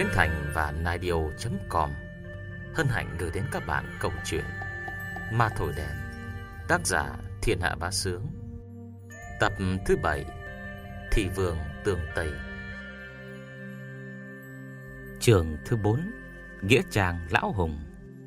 Bến Thành và Naidio.com hân hạnh gửi đến các bạn câu chuyện Ma Thổi Đèn, tác giả Thiên Hạ Bá Sướng, tập thứ 7, Thị Vương Tường Tây. Chương thứ 4, Nghĩa Trang Lão Hùng.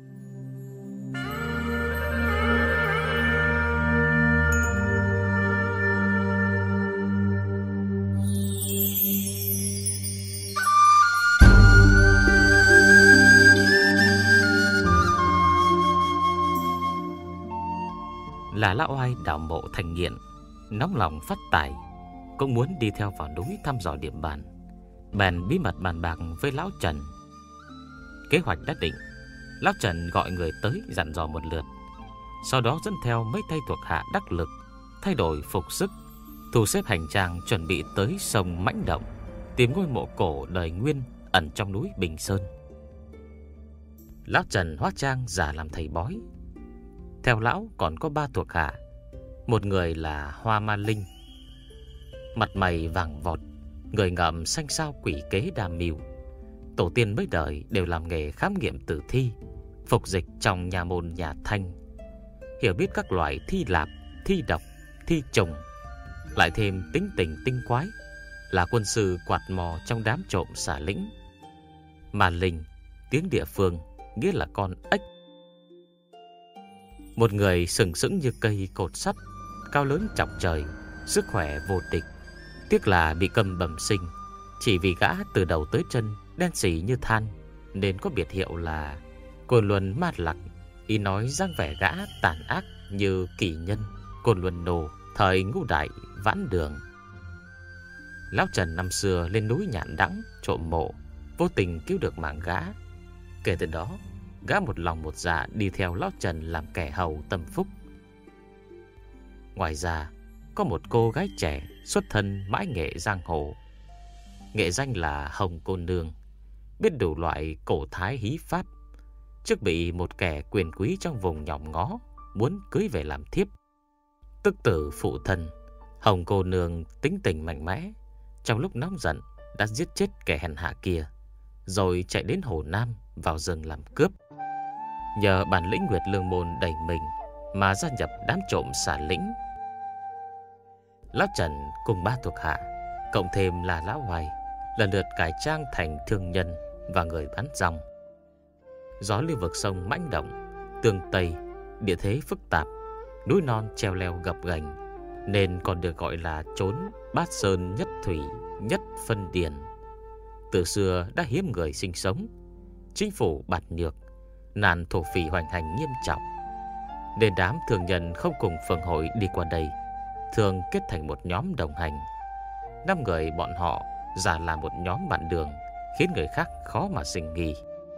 Là lão oai đào mộ thành nghiện, nóng lòng phát tài, cũng muốn đi theo vào núi thăm dò địa bàn, bèn bí mật bàn bạc với lão Trần. Kế hoạch đã định, lão Trần gọi người tới dặn dò một lượt, sau đó dẫn theo mấy tay thuộc hạ đắc lực, thay đổi phục sức, thu xếp hành trang chuẩn bị tới sông Mãnh Động, tìm ngôi mộ cổ đời Nguyên ẩn trong núi Bình Sơn. Lão Trần hóa trang giả làm thầy bói. Theo lão còn có 3 thuộc hạ. Một người là Hoa Ma Linh, mặt mày vàng vọt, người ngậm xanh xao quỷ kế đa mưu. Tổ tiên mấy đời đều làm nghề khám nghiệm tử thi, phục dịch trong nhà môn nhà Thanh, hiểu biết các loại thi lạp, thi độc, thi trùng, lại thêm tính tình tinh quái, là quân sư quạt mò trong đám trộm xả lĩnh. Ma Linh, tiếng địa phương nghĩa là con ếch. Một người sừng sững như cây cột sắt, cao lớn chọc trời, sức khỏe vô địch. Tiếc là bị cầm bẩm sinh, chỉ vì gã từ đầu tới chân đen xỉ như than, nên có biệt hiệu là Côn Luân Ma Lặc. Ý nói dáng vẻ gã tàn ác như kỷ nhân Côn Luân Nô thời Ngũ Đại Vãn Đường. Lão Trần năm xưa lên núi Nhạn Đãng trộm mộ, vô tình cứu được mạng gã. Kể từ đó, gã một lòng một dạ đi theo lão Trần làm kẻ hầu tâm phúc. Ngoài ra, có một cô gái trẻ xuất thân mãi nghệ giang hồ, nghệ danh là Hồng Cô Nương, biết đủ loại cổ thái hí pháp. Trước bị một kẻ quyền quý trong vùng nhòm ngó muốn cưới về làm thiếp, tức tử phụ thân, Hồng Cô Nương tính tình mạnh mẽ, trong lúc nóng giận đã giết chết kẻ hèn hạ kia, rồi chạy đến Hồ Nam vào rừng làm cướp. Nhờ bản lĩnh Nguyệt Lương Môn đầy mình mà gia nhập đám trộm xả lĩnh. Lão Trần cùng 3 thuộc hạ, cộng thêm là lão Hoài, lần lượt cải trang thành thương nhân và người bán rong. Gió lưu vực sông Mãnh Động, Tương Tây, địa thế phức tạp, núi non treo leo gập ghềnh, nên còn được gọi là chốn bát sơn nhất thủy nhất phân điền. Từ xưa đã hiếm người sinh sống, chính phủ bạt nhược, nạn thổ phỉ hoành hành nghiêm trọng, nên đám thương nhân không cùng phường hội đi qua đây thường kết thành một nhóm đồng hành. 5 người bọn họ giả là một nhóm bạn đường, khiến người khác khó mà sinh nghi.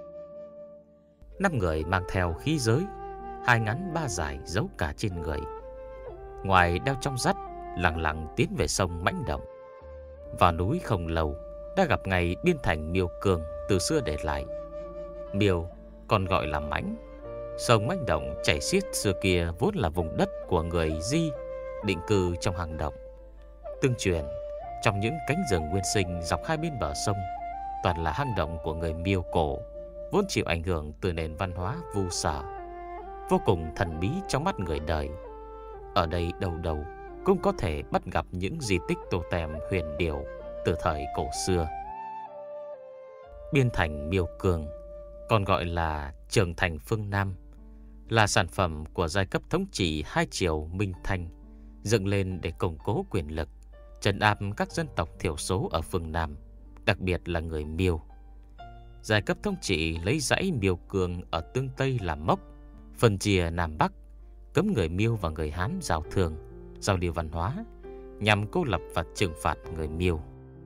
5 người mang theo khí giới, 2 ngắn 3 dài giấu cả trên người. Ngoài đeo trong dắt, lặng lặng tiến về sông Mãnh Động. Vào núi không lâu, đã gặp ngày biên thành Miêu Cương từ xưa để lại. Miêu còn gọi là Mãnh. Sông Mãnh Động chảy xiết xưa kia vốn là vùng đất của người Di định cư trong hang động. Tương truyền, trong những cánh rừng nguyên sinh dọc hai bên bờ sông, toàn là hang động của người Miêu cổ, vốn chịu ảnh hưởng từ nền văn hóa Vu Sở, vô cùng thần bí trong mắt người đời. Ở đây đâu đâu cũng có thể bắt gặp những di tích tô tèm huyền điệu từ thời cổ xưa. Biên thành Miêu Cương, còn gọi là Trường Thành phương Nam, là sản phẩm của giai cấp thống trị hai triều Minh Thanh, dựng lên để củng cố quyền lực, trấn áp các dân tộc thiểu số ở phương Nam, đặc biệt là người Miêu. Giai cấp thống trị lấy dãy Miêu Cương ở Tương Tây làm mốc, phân chia Nam Bắc, cấm người Miêu và người Hán giao thương, giao lưu văn hóa, nhằm cô lập và trừng phạt người Miêu.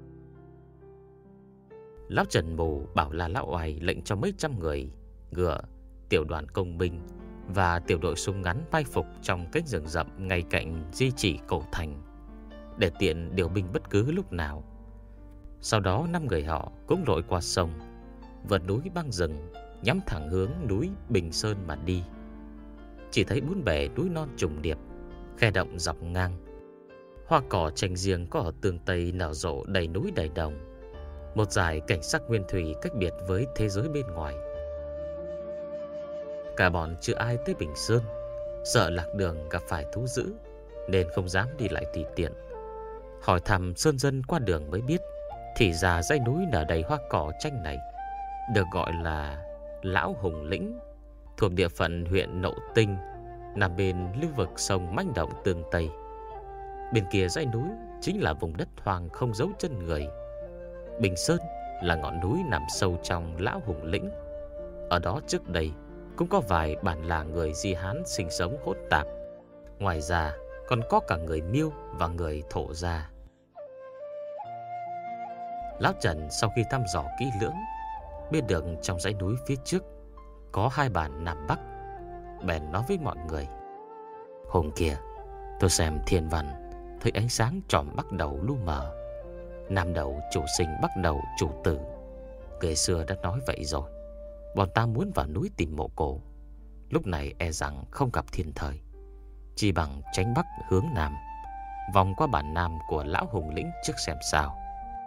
Lão Trần Mù bảo là lão Oai lệnh cho mấy trăm người ngựa, tiểu đoàn công binh và tiểu đội súng ngắn mai phục trong cánh rừng rậm ngay cạnh di chỉ cổ thành, để tiện điều binh bất cứ lúc nào. Sau đó 5 người họ cũng lội qua sông, vượt núi băng rừng, nhắm thẳng hướng núi Bình Sơn mà đi. Chỉ thấy 4 bể núi non trùng điệp, khe động dọc ngang. Hoa cỏ tranh riêng có ở Tương Tây nở rộ đầy núi đầy đồng. một dải cảnh sắc nguyên thủy cách biệt với thế giới bên ngoài. Cả bọn chưa ai tới Bình Sơn, sợ lạc đường gặp phải thú dữ nên không dám đi lại tùy tiện. Hỏi thăm sơn dân qua đường mới biết, thì ra dãy núi nở đầy hoa cỏ chanh này được gọi là Lão Hùng Lĩnh, thuộc địa phận huyện Nậu Tinh, nằm bên lưu vực sông Mãnh Động Tương Tây. Bên kia dãy núi chính là vùng đất hoang không dấu chân người. Bình Sơn là ngọn núi nằm sâu trong Lão Hùng Lĩnh. Ở đó trước đây cũng có vài bản làng người Di Hán sinh sống hỗn tạp. Ngoài ra còn có cả người Miêu và người Thổ gia. Lão Trần sau khi thăm dò kỹ lưỡng, biết được trong dãy núi phía trước có hai bản Nam Bắc, bèn nói với mọi người: hôm kia tôi xem thiên văn, thấy ánh sáng tròm bắc đầu lu mờ, nam đầu chủ sinh, bắc đầu chủ tử. Người xưa đã nói vậy rồi. Bọn ta muốn vào núi tìm mộ cổ, lúc này e rằng không gặp thiên thời, chỉ bằng tránh bắc hướng nam, vòng qua bản nam của Lão Hùng Lĩnh trước xem sao.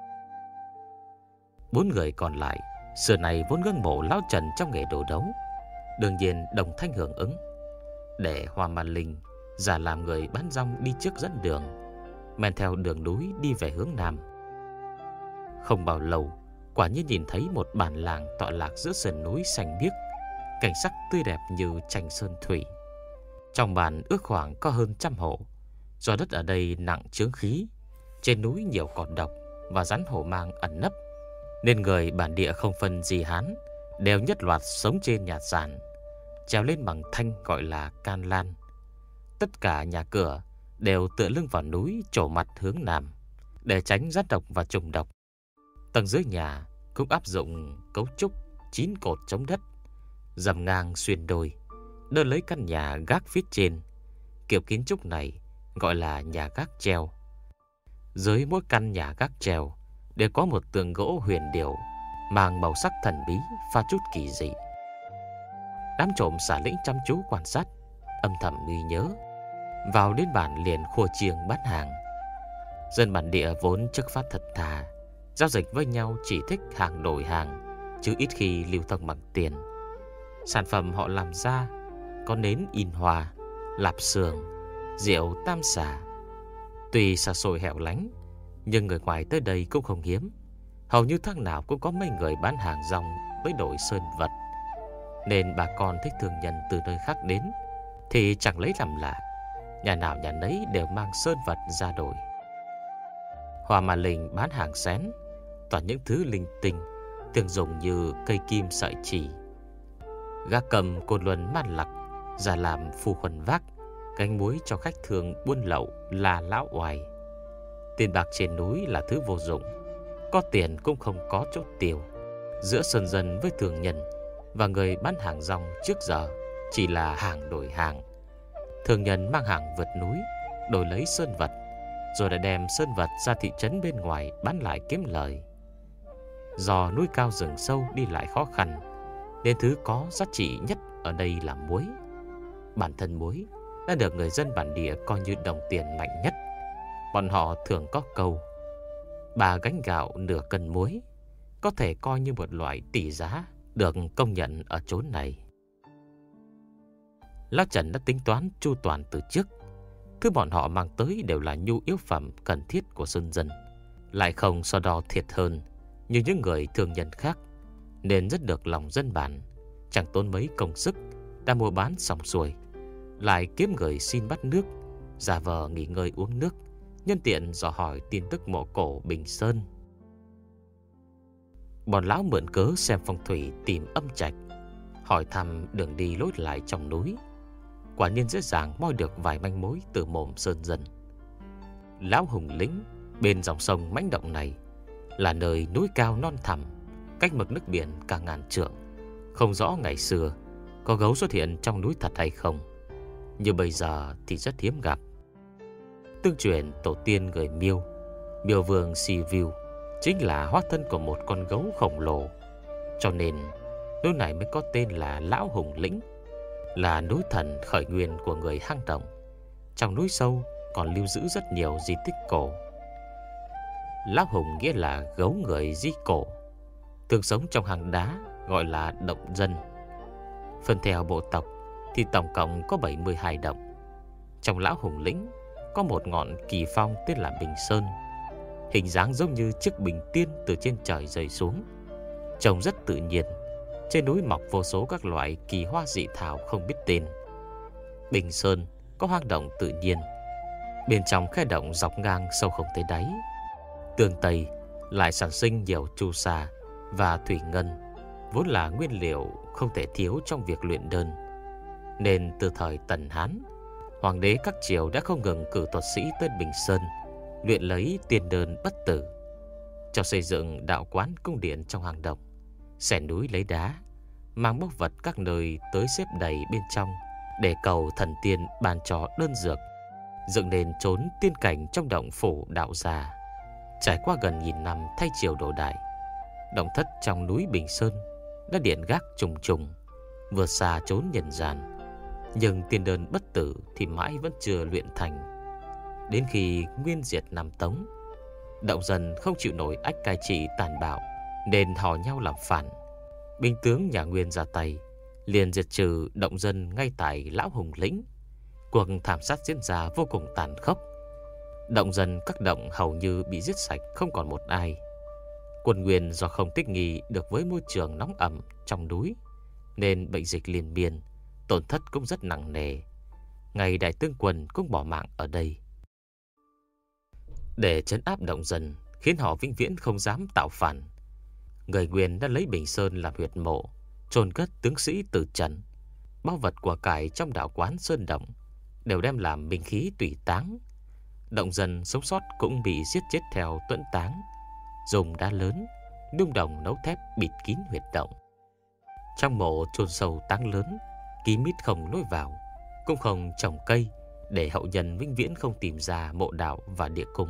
4 người còn lại xưa này vốn ngưỡng mộ Lão Trần trong nghề đồ đấu, đương nhiên đồng thanh hưởng ứng, để Hoa Man Linh giả làm người bán rong đi trước dẫn đường, men theo đường núi đi về hướng nam. Không bao lâu, quả nhiên nhìn thấy một bản làng tọa lạc giữa sườn núi xanh biếc, cảnh sắc tươi đẹp như tranh sơn thủy. Trong bản ước khoảng có hơn 100 hộ. Do đất ở đây nặng chướng khí, trên núi nhiều cỏ độc và rắn hổ mang ẩn nấp, nên người bản địa không phân Di Hán đều nhất loạt sống trên nhà sàn, trèo lên bằng thanh gọi là can lan. Tất cả nhà cửa đều tựa lưng vào núi, trổ mặt hướng nam để tránh rắn độc và trùng độc. Tầng dưới nhà cũng áp dụng cấu trúc 9 cột chống đất, dầm ngang xuyên đôi, đỡ lấy căn nhà gác phía trên. Kiểu kiến trúc này gọi là nhà gác treo. Dưới mỗi căn nhà gác treo đều có một tường gỗ huyền điệu mang màu sắc thần bí, pha chút kỳ dị. Đám trộm xả lĩnh chăm chú quan sát, âm thầm ghi nhớ. Vào đến bản liền khua chiêng bán hàng. Dân bản địa vốn chất phát thật thà, giao dịch với nhau chỉ thích hàng đổi hàng, chứ ít khi lưu thông bằng tiền. Sản phẩm họ làm ra có nến in hoa, lạp xưởng, rượu tam xả. Tuy xa xôi hẻo lánh, nhưng người ngoài tới đây cũng không hiếm. Hầu như tháng nào cũng có mấy người bán hàng rong với đổi sơn vật, nên bà con thích thương nhân từ nơi khác đến thì chẳng lấy làm lạ. Nhà nào nhà nấy đều mang sơn vật ra đổi. Hoa Man Linh bán hàng xén, toàn những thứ linh tinh thường dùng như cây kim sợi chỉ. Gác cầm Côn Luân Man Lặc ra làm phu khuẩn vác, gánh muối cho khách thường buôn lậu là lão oai. Tiền bạc trên núi là thứ vô dụng, có tiền cũng không có chỗ tiêu. Giữa sơn dân với thường nhân và người bán hàng rong trước giờ chỉ là hàng đổi hàng. Thường nhân mang hàng vượt núi đổi lấy sơn vật, rồi lại đem sơn vật ra thị trấn bên ngoài bán lại kiếm lời. Do núi cao rừng sâu đi lại khó khăn, nên thứ có giá trị nhất ở đây là muối. Bản thân muối đã được người dân bản địa coi như đồng tiền mạnh nhất. Bọn họ thường có câu: 3 gánh gạo nửa cân muối, có thể coi như một loại tỷ giá được công nhận ở chốn này. Lão Trần đã tính toán chu toàn từ trước. Thứ bọn họ mang tới đều là nhu yếu phẩm cần thiết của dân dân, lại không so đo thiệt hơn như những người thương nhân khác, nên rất được lòng dân bản. Chẳng tốn mấy công sức đã mua bán xong xuôi, lại kiếm người xin bắt nước, giả vờ nghỉ ngơi uống nước, nhân tiện dò hỏi tin tức mộ cổ Bình Sơn. Bọn lão mượn cớ xem phong thủy tìm âm trạch, hỏi thăm đường đi lối lại trong núi. Quả nhiên dễ dàng moi được vài manh mối từ mồm sơn dân. Lão Hùng Lĩnh bên dòng sông Mãnh Động này là nơi núi cao non thẳm, cách mực nước biển cả ngàn trượng. Không rõ ngày xưa có gấu xuất hiện trong núi thật hay không, như bây giờ thì rất hiếm gặp. Tương truyền tổ tiên người Miêu, Miêu Vương Si Viu, chính là hóa thân của một con gấu khổng lồ, cho nên núi này mới có tên là Lão Hùng Lĩnh, là núi thần khởi nguyên của người hang động. Trong núi sâu còn lưu giữ rất nhiều di tích cổ. Lão Hùng nghĩa là gấu người di cổ, thường sống trong hang đá, gọi là động dân. Phân theo bộ tộc thì tổng cộng có 72 động. Trong Lão Hùng lĩnh có một ngọn kỳ phong tên là Bình Sơn, hình dáng giống như chiếc bình tiên từ trên trời rơi xuống, trông rất tự nhiên. Trên núi mọc vô số các loại kỳ hoa dị thảo không biết tên. Bình Sơn có hang động tự nhiên, bên trong khe động dọc ngang sâu không thấy đáy. Tường Tây lại sản sinh nhiều chu sa và thủy ngân, vốn là nguyên liệu không thể thiếu trong việc luyện đơn. Nên từ thời Tần Hán, hoàng đế các triều đã không ngừng cử thuật sĩ tới Bình Sơn luyện lấy tiên đơn bất tử, cho xây dựng đạo quán cung điện trong hang động, xẻ núi lấy đá, mang báu vật các nơi tới xếp đầy bên trong để cầu thần tiên ban cho đơn dược, dựng nên chốn tiên cảnh trong động phủ đạo gia. Trải qua gần nghìn năm thay triều đổi đại, động thất trong núi Bình Sơn đã điện gác trùng trùng, vượt xa chốn nhân gian. Nhưng tiên đơn bất tử thì mãi vẫn chưa luyện thành. Đến khi Nguyên diệt Nam Tống, động dân không chịu nổi ách cai trị tàn bạo nên hò nhau làm phản. Binh tướng nhà Nguyên ra tay, liền diệt trừ động dân ngay tại Lão Hùng lĩnh. Cuộc thảm sát diễn ra vô cùng tàn khốc. Động dân các động hầu như bị giết sạch, không còn một ai. Quân Nguyên do không thích nghi được với môi trường nóng ẩm trong núi, nên bệnh dịch liên miên, tổn thất cũng rất nặng nề. Ngay đại tướng quân cũng bỏ mạng ở đây. Để trấn áp động dân, khiến họ vĩnh viễn không dám tạo phản, người Nguyên đã lấy Bình Sơn làm huyệt mộ, chôn cất tướng sĩ Từ Trần. Báu vật của cải trong đạo quán Sơn Động đều đem làm binh khí tùy táng. Động dân sống sót cũng bị giết chết theo tuẫn táng, dùng đá lớn, đung đồng nấu thép bịt kín huyệt động. Trong mộ chôn sâu táng lớn, kín mít không lối vào, cũng không trồng cây, để hậu nhân vĩnh viễn không tìm ra mộ đạo và địa cung.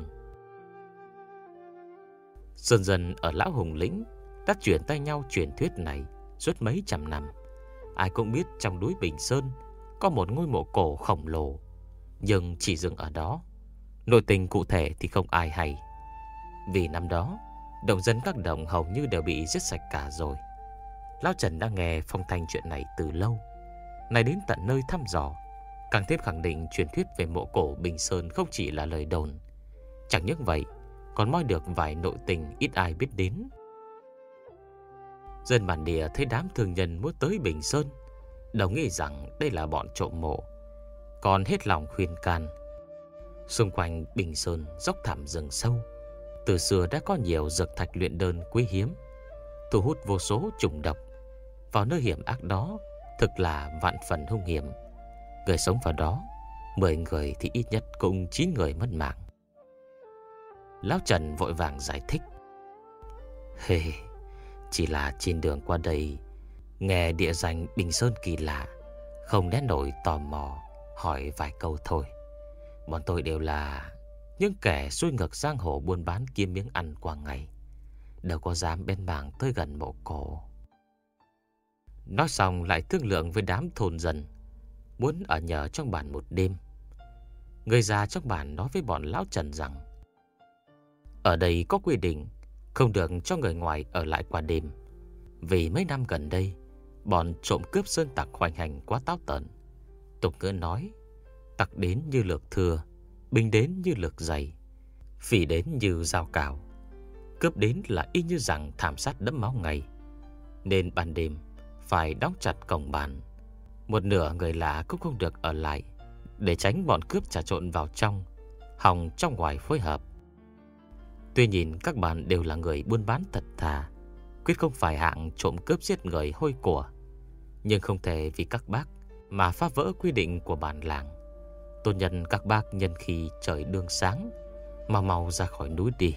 Dần dần ở Lão Hùng lĩnh đã chuyển tay nhau truyền thuyết này suốt mấy trăm năm. Ai cũng biết trong núi Bình Sơn có một ngôi mộ cổ khổng lồ, nhưng chỉ dừng ở đó. Nội tình cụ thể thì không ai hay. Vì năm đó động dân các động hầu như đều bị giết sạch cả rồi. Lão Trần đã nghe phong thanh chuyện này từ lâu, nay đến tận nơi thăm dò, càng thêm khẳng định truyền thuyết về mộ cổ Bình Sơn không chỉ là lời đồn. Chẳng những vậy, còn moi được vài nội tình ít ai biết đến. Dân bản địa thấy đám thương nhân muốn tới Bình Sơn, đồng nghĩ rằng đây là bọn trộm mộ, còn hết lòng khuyên can. Xung quanh Bình Sơn dốc thẳm rừng sâu, từ xưa đã có nhiều dược thạch luyện đơn quý hiếm, thu hút vô số trùng độc. Vào nơi hiểm ác đó thực là vạn phần hung hiểm. Người sống vào đó 10 người thì ít nhất cũng 9 người mất mạng. Lão Trần vội vàng giải thích: Hề, chỉ là trên đường qua đây nghe địa danh Bình Sơn kỳ lạ, không nén nổi tò mò hỏi vài câu thôi. Bọn tôi đều là những kẻ xuôi ngược giang hồ buôn bán kiếm miếng ăn qua ngày, đâu có dám bén mảng tới gần mộ cổ. Nói xong lại thương lượng với đám thôn dân, muốn ở nhờ trong bản một đêm. Người già trong bản nói với bọn Lão Trần rằng ở đây có quy định không được cho người ngoài ở lại qua đêm. Vì mấy năm gần đây bọn trộm cướp sơn tặc hoành hành quá táo tợn. Tục ngữ nói tặc đến như lược thừa, binh đến như lược dày, phỉ đến như dao cào, cướp đến là y như rằng thảm sát đẫm máu ngay. Nên ban đêm phải đóng chặt cổng bản, một nửa người lạ cũng không được ở lại, để tránh bọn cướp trà trộn vào trong, hòng trong ngoài phối hợp. Tuy nhìn các bạn đều là người buôn bán thật thà, quyết không phải hạng trộm cướp giết người hôi của, nhưng không thể vì các bác mà phá vỡ quy định của bản làng. Tôn nhân các bác nhân khi trời đương sáng, mau mau ra khỏi núi đi.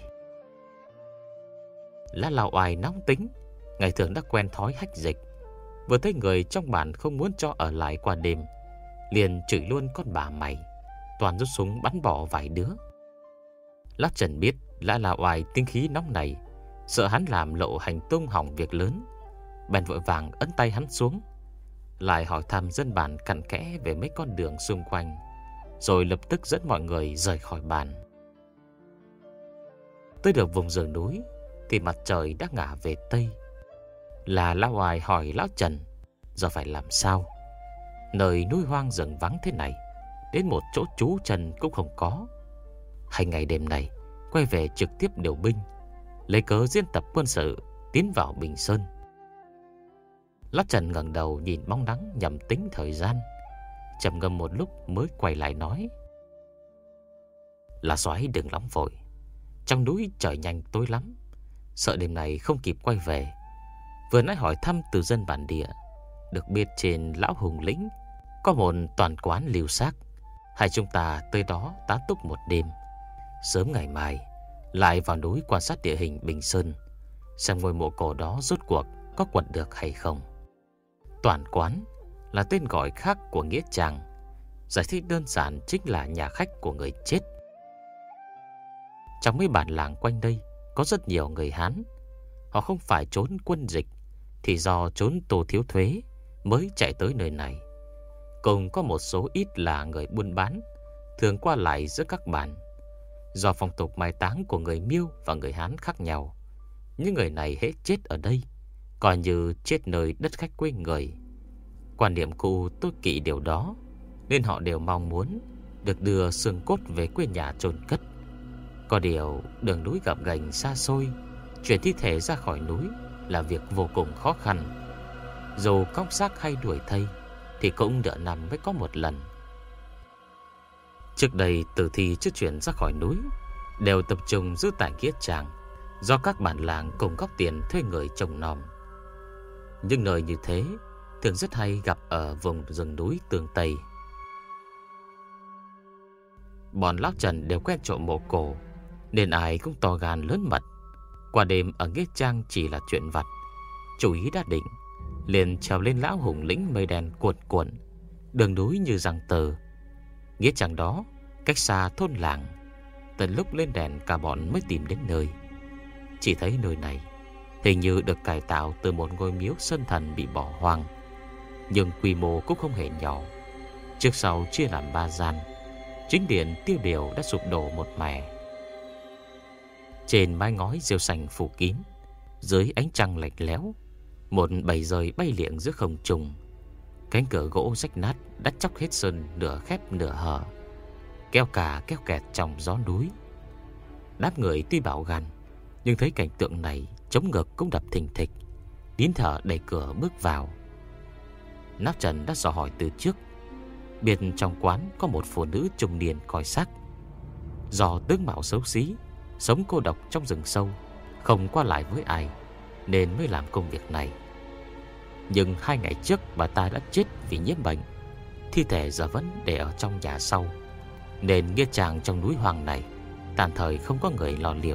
Lá Lào Oai nóng tính, ngày thường đã quen thói hách dịch, vừa thấy người trong bản không muốn cho ở lại qua đêm, liền chửi luôn con bà mày, toàn rút súng bắn bỏ vài đứa. Lát Trần biết Lã Lào Oai tinh khí nóng này, sợ hắn làm lộ hành tung hỏng việc lớn, bèn vội vàng ấn tay hắn xuống, lại hỏi thăm dân bản cặn kẽ về mấy con đường xung quanh, rồi lập tức dẫn mọi người rời khỏi bản. Tới được vùng rừng núi thì mặt trời đã ngả về Tây. Là Lão Hoài hỏi Lão Trần giờ phải làm sao. Nơi núi hoang rừng vắng thế này, đến một chỗ trú chân cũng không có. Hay ngày đêm này quay về trực tiếp điều binh, lấy cớ diễn tập quân sự tiến vào Bình Sơn. Lão Trần ngẩng đầu nhìn bóng nắng nhằm tính thời gian, trầm ngâm một lúc mới quay lại nói: Là Soái đừng nóng vội, trong núi trời nhanh tối lắm, sợ đêm này không kịp quay về. Vừa nãy hỏi thăm từ dân bản địa, được biết trên Lão Hùng Lĩnh có một toàn quán lưu xác. Hai chúng ta tới đó tá túc một đêm, sớm ngày mai lại vào núi quan sát địa hình Bình Sơn, xem ngôi mộ cổ đó rốt cuộc có quật được hay không. Toàn quán là tên gọi khác của nghĩa trang, giải thích đơn giản chính là nhà khách của người chết. Trong mấy bản làng quanh đây có rất nhiều người Hán. Họ không phải trốn quân dịch thì do trốn tô thiếu thuế mới chạy tới nơi này. Cùng có một số ít là người buôn bán, thường qua lại giữa các bản. Do phong tục mai táng của người Miêu và người Hán khác nhau, những người này hễ chết ở đây coi như chết nơi đất khách quê người. Quan niệm cũ tối kỵ điều đó, nên họ đều mong muốn được đưa xương cốt về quê nhà chôn cất. Có điều đường núi gập ghềnh xa xôi, chuyển thi thể ra khỏi núi là việc vô cùng khó khăn. Dù cóc xác hay đuổi thây thì cũng nửa năm mới có một lần. Trước đây tử thi chưa chuyển ra khỏi núi đều tập trung giữ tại nghĩa trang, do các bản làng cùng góp tiền thuê người trông nom. Nhưng nơi như thế thường rất hay gặp ở vùng rừng núi tường Tây. Bọn Lão Trần đều quen trộm mộ cổ, nên ai cũng to gan lớn mật. Qua đêm ở nghĩa trang chỉ là chuyện vặt. Chủ ý đã định, liền trèo lên Lão Hùng Lĩnh mây đen cuộn cuộn, đường núi như răng tờ. Nghĩa trang đó cách xa thôn làng, tận lúc lên đèn cả bọn mới tìm đến nơi. Chỉ thấy nơi này hình như được cải tạo từ một ngôi miếu sơn thần bị bỏ hoang, nhưng quy mô cũng không hề nhỏ. Trước sau chia làm 3 gian, chính điện tiêu điều đã sụp đổ một mẻ. Trên mái ngói rêu xanh phủ kín, dưới ánh trăng lệch léo, một bầy dơi bay liệng giữa không trung. Cánh cửa gỗ rách nát đã chóc hết sơn nửa khép nửa hở, kéo cả kéo kẹt trong gió núi. Đám người tuy bảo gan, nhưng thấy cảnh tượng này chống ngực cũng đập thình thịch, nín thở đẩy cửa bước vào. Lão Trần đã dò hỏi từ trước, biết trong quán có một phụ nữ trung niên coi xác. Do tướng mạo xấu xí, sống cô độc trong rừng sâu, không qua lại với ai, nên mới làm công việc này. Nhưng 2 ngày trước bà ta đã chết vì nhiễm bệnh, thi thể giờ vẫn để ở trong nhà sau, nên nghĩa trang trong núi hoang này tạm thời không có người lo liệu.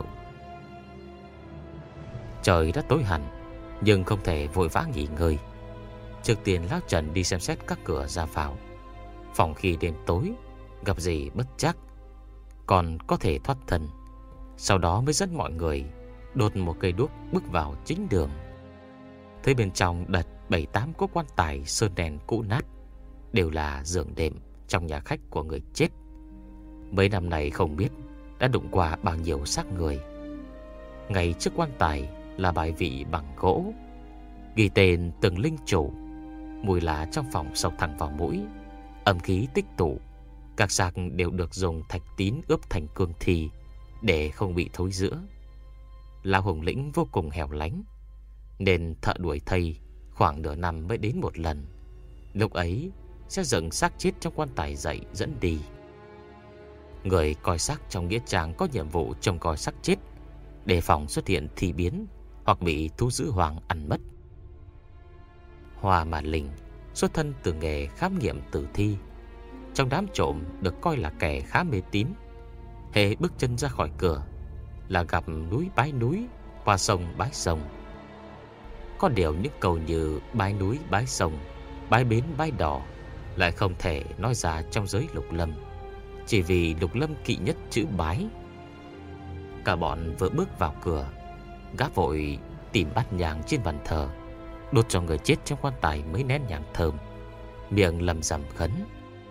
Trời đã tối hẳn, nhưng không thể vội vã nghỉ ngơi. Trước tiên Lão Trần đi xem xét các cửa ra vào, phòng khi đêm tối gặp gì bất trắc còn có thể thoát thân. Sau đó mới dẫn mọi người đốt một cây đuốc bước vào chính đường. Thấy bên trong đặt 7-8 cỗ quan tài sơn đen cũ nát, đều là giường đệm trong nhà khách của người chết. Mấy năm này không biết đã đụng qua bao nhiêu xác người. Ngay trước quan tài là bài vị bằng gỗ, ghi tên từng linh chủ. Mùi lá trong phòng sộc thẳng vào mũi, âm khí tích tụ. Các xác đều được dùng thạch tín ướp thành cương thi để không bị thối rữa. Lão Hùng Lĩnh vô cùng hẻo lánh, nên thợ đuổi thây khoảng nửa năm mới đến một lần. Lúc ấy sẽ dựng xác chết trong quan tài dậy dẫn đi. Người coi xác trong nghĩa trang có nhiệm vụ trông coi xác chết, đề phòng xuất hiện thi biến hoặc bị thú dữ hoang ăn mất. Hoa Mà Linh xuất thân từ nghề khám nghiệm tử thi, trong đám trộm được coi là kẻ khá mê tín. Hễ bước chân ra khỏi cửa là gặp núi bái núi, qua sông bái sông. Có điều những câu như bái núi bái sông, bái bến bái đỏ lại không thể nói ra trong giới Lục Lâm, chỉ vì Lục Lâm kỵ nhất chữ bái. Cả bọn vừa bước vào cửa, gã vội tìm bát nhang trên bàn thờ, đốt cho người chết trong quan tài mấy nén nhang thơm, miệng lầm rầm khấn: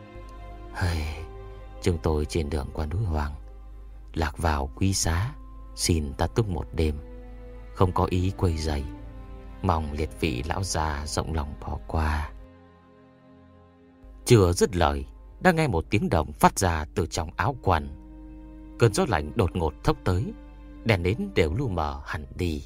Chúng tôi trên đường qua núi hoang, lạc vào quý xá, Xin ta túc một đêm, không có ý quấy rầy, mong liệt vị lão già rộng lòng bỏ qua. Chưa dứt lời, đã nghe một tiếng động phát ra từ trong áo quần. Cơn gió lạnh đột ngột thốc tới, đèn nến đều lu mờ hẳn đi.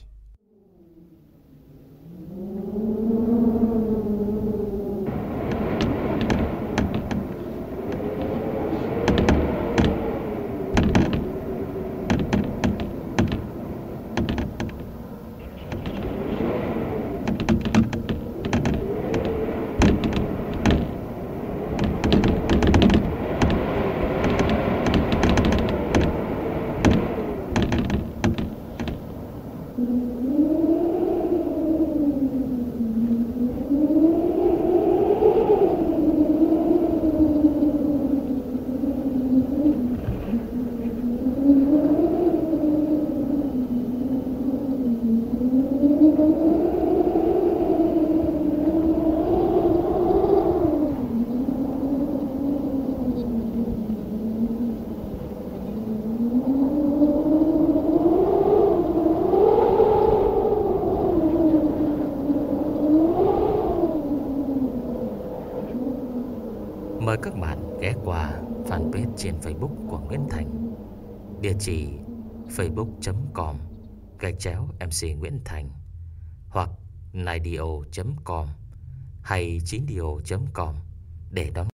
Mời các bạn ghé qua fanpage trên Facebook của Nguyễn Thành, địa chỉ facebook.com/MC Nguyễn Thành, hoặc naidio.com hay 9dio.com để đón